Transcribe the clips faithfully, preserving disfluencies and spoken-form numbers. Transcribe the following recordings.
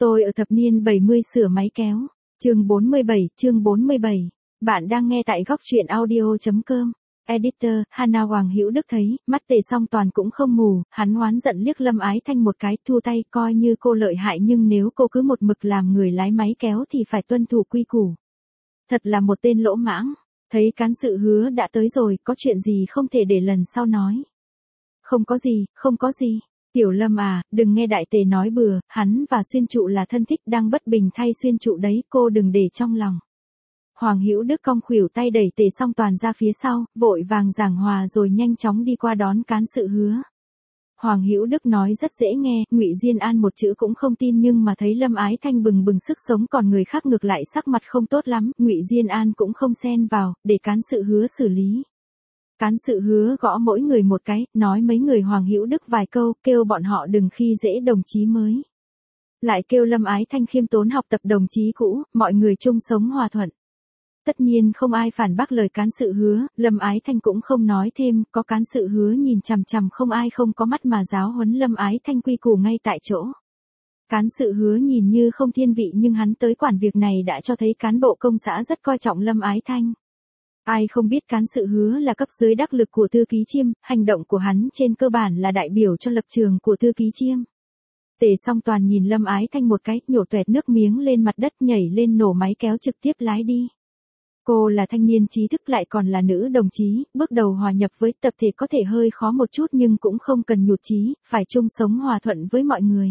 Tôi ở thập niên bảy mươi sửa máy kéo. Chương bốn mươi bảy, chương bốn mươi bảy. Bạn đang nghe tại góc truyện audio chấm com. Editor, Hana Hoàng Hữu Đức thấy, mắt Tề Song Toàn cũng không mù, hắn oán giận liếc Lâm Ái Thanh một cái, thu tay, coi như cô lợi hại nhưng nếu cô cứ một mực làm người lái máy kéo thì phải tuân thủ quy củ. Thật là một tên lỗ mãng, thấy cán sự Hứa đã tới rồi, có chuyện gì không thể để lần sau nói. Không có gì, không có gì. Tiểu Lâm à, đừng nghe đại tề nói bừa, hắn và Xuyên Trụ là thân thích đang bất bình thay Xuyên Trụ đấy, cô đừng để trong lòng. Hoàng Hữu Đức cong khuỷu tay đẩy Tề Song Toàn ra phía sau, vội vàng giảng hòa rồi nhanh chóng đi qua đón cán sự Hứa. Hoàng Hữu Đức nói rất dễ nghe, Ngụy Diên An một chữ cũng không tin nhưng mà thấy Lâm Ái Thanh bừng bừng sức sống còn người khác ngược lại sắc mặt không tốt lắm, Ngụy Diên An cũng không xen vào, để cán sự Hứa xử lý. Cán sự Hứa gõ mỗi người một cái, nói mấy người Hoàng Hữu Đức vài câu, kêu bọn họ đừng khi dễ đồng chí mới. Lại kêu Lâm Ái Thanh khiêm tốn học tập đồng chí cũ, mọi người chung sống hòa thuận. Tất nhiên không ai phản bác lời cán sự Hứa, Lâm Ái Thanh cũng không nói thêm, có cán sự Hứa nhìn chằm chằm không ai không có mắt mà giáo huấn Lâm Ái Thanh quy củ ngay tại chỗ. Cán sự Hứa nhìn như không thiên vị nhưng hắn tới quản việc này đã cho thấy cán bộ công xã rất coi trọng Lâm Ái Thanh. Ai không biết cán sự Hứa là cấp dưới đắc lực của Thư ký Chiêm, hành động của hắn trên cơ bản là đại biểu cho lập trường của Thư ký Chiêm. Tề Song Toàn nhìn Lâm Ái Thanh một cái, nhổ tuẹt nước miếng lên mặt đất nhảy lên nổ máy kéo trực tiếp lái đi. Cô là thanh niên trí thức lại còn là nữ đồng chí, bước đầu hòa nhập với tập thể có thể hơi khó một chút nhưng cũng không cần nhụt chí, phải chung sống hòa thuận với mọi người.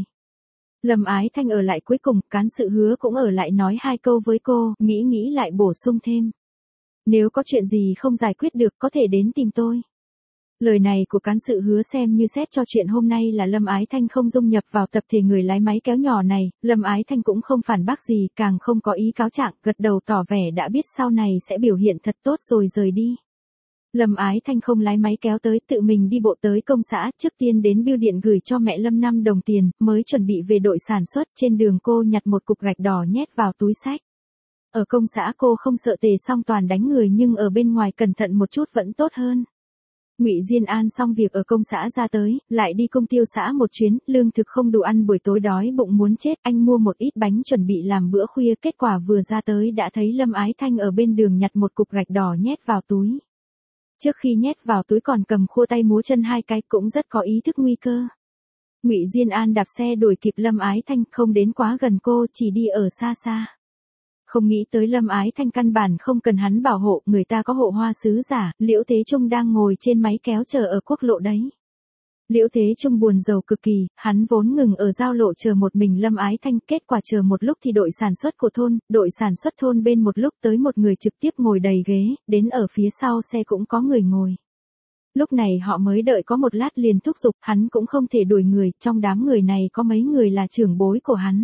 Lâm Ái Thanh ở lại cuối cùng, cán sự Hứa cũng ở lại nói hai câu với cô, nghĩ nghĩ lại bổ sung thêm. Nếu có chuyện gì không giải quyết được có thể đến tìm tôi. Lời này của cán sự Hứa xem như xét cho chuyện hôm nay là Lâm Ái Thanh không dung nhập vào tập thể người lái máy kéo nhỏ này, Lâm Ái Thanh cũng không phản bác gì, càng không có ý cáo trạng, gật đầu tỏ vẻ đã biết sau này sẽ biểu hiện thật tốt rồi rời đi. Lâm Ái Thanh không lái máy kéo tới, tự mình đi bộ tới công xã, trước tiên đến bưu điện gửi cho mẹ Lâm năm đồng tiền, mới chuẩn bị về đội sản xuất, trên đường cô nhặt một cục gạch đỏ nhét vào túi xách. Ở công xã cô không sợ Tề Song Toàn đánh người nhưng ở bên ngoài cẩn thận một chút vẫn tốt hơn. Ngụy Diên An xong việc ở công xã ra tới, lại đi công tiêu xã một chuyến, lương thực không đủ ăn buổi tối đói bụng muốn chết, anh mua một ít bánh chuẩn bị làm bữa khuya, kết quả vừa ra tới đã thấy Lâm Ái Thanh ở bên đường nhặt một cục gạch đỏ nhét vào túi. Trước khi nhét vào túi còn cầm khua tay múa chân hai cái, cũng rất có ý thức nguy cơ. Ngụy Diên An đạp xe đuổi kịp Lâm Ái Thanh, không đến quá gần cô, chỉ đi ở xa xa. Không nghĩ tới Lâm Ái Thanh căn bản không cần hắn bảo hộ, người ta có hộ hoa sứ giả, Liễu Thế Trung đang ngồi trên máy kéo chờ ở quốc lộ đấy. Liễu Thế Trung buồn rầu cực kỳ, hắn vốn ngừng ở giao lộ chờ một mình Lâm Ái Thanh, kết quả chờ một lúc thì đội sản xuất của thôn, đội sản xuất thôn bên một lúc tới một người trực tiếp ngồi đầy ghế, đến ở phía sau xe cũng có người ngồi. Lúc này họ mới đợi có một lát liền thúc giục, hắn cũng không thể đuổi người, trong đám người này có mấy người là trưởng bối của hắn.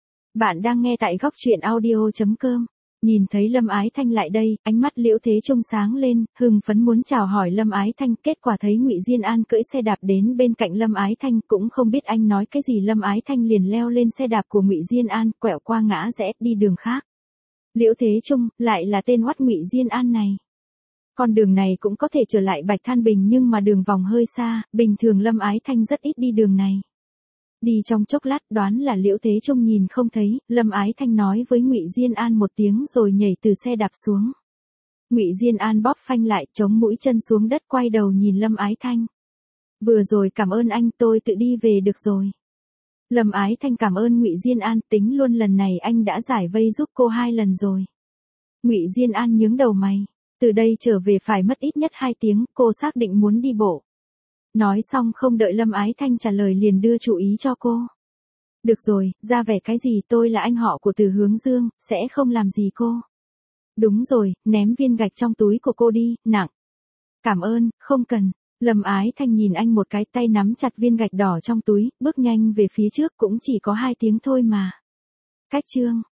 Bạn đang nghe tại góc truyện audio chấm com. Nhìn thấy Lâm Ái Thanh lại đây, ánh mắt Liễu Thế Trung sáng lên, hưng phấn muốn chào hỏi Lâm Ái Thanh, kết quả thấy Ngụy Diên An cưỡi xe đạp đến bên cạnh Lâm Ái Thanh, cũng không biết anh nói cái gì, Lâm Ái Thanh liền leo lên xe đạp của Ngụy Diên An, quẹo qua ngã rẽ đi đường khác. Liễu Thế Trung, lại là tên oắt Ngụy Diên An này. Con đường này cũng có thể trở lại Bạch Than Bình nhưng mà đường vòng hơi xa, bình thường Lâm Ái Thanh rất ít đi đường này. Đi trong chốc lát đoán là Liễu Thế Trung nhìn không thấy, Lâm Ái Thanh nói với Ngụy Diên An một tiếng rồi nhảy từ xe đạp xuống. Ngụy Diên An bóp phanh lại, chống mũi chân xuống đất quay đầu nhìn Lâm Ái Thanh. Vừa rồi cảm ơn anh, tôi tự đi về được rồi. Lâm Ái Thanh cảm ơn Ngụy Diên An, tính luôn lần này anh đã giải vây giúp cô hai lần rồi. Ngụy Diên An nhướng đầu mày, từ đây trở về phải mất ít nhất hai tiếng, cô xác định muốn đi bộ. Nói xong không đợi Lâm Ái Thanh trả lời liền đưa chủ ý cho cô. Được rồi, ra vẻ cái gì, tôi là anh họ của Từ Hướng Dương, sẽ không làm gì cô. Đúng rồi, ném viên gạch trong túi của cô đi, nặng. Cảm ơn, không cần. Lâm Ái Thanh nhìn anh một cái, tay nắm chặt viên gạch đỏ trong túi, bước nhanh về phía trước, cũng chỉ có hai tiếng thôi mà. Cách chương.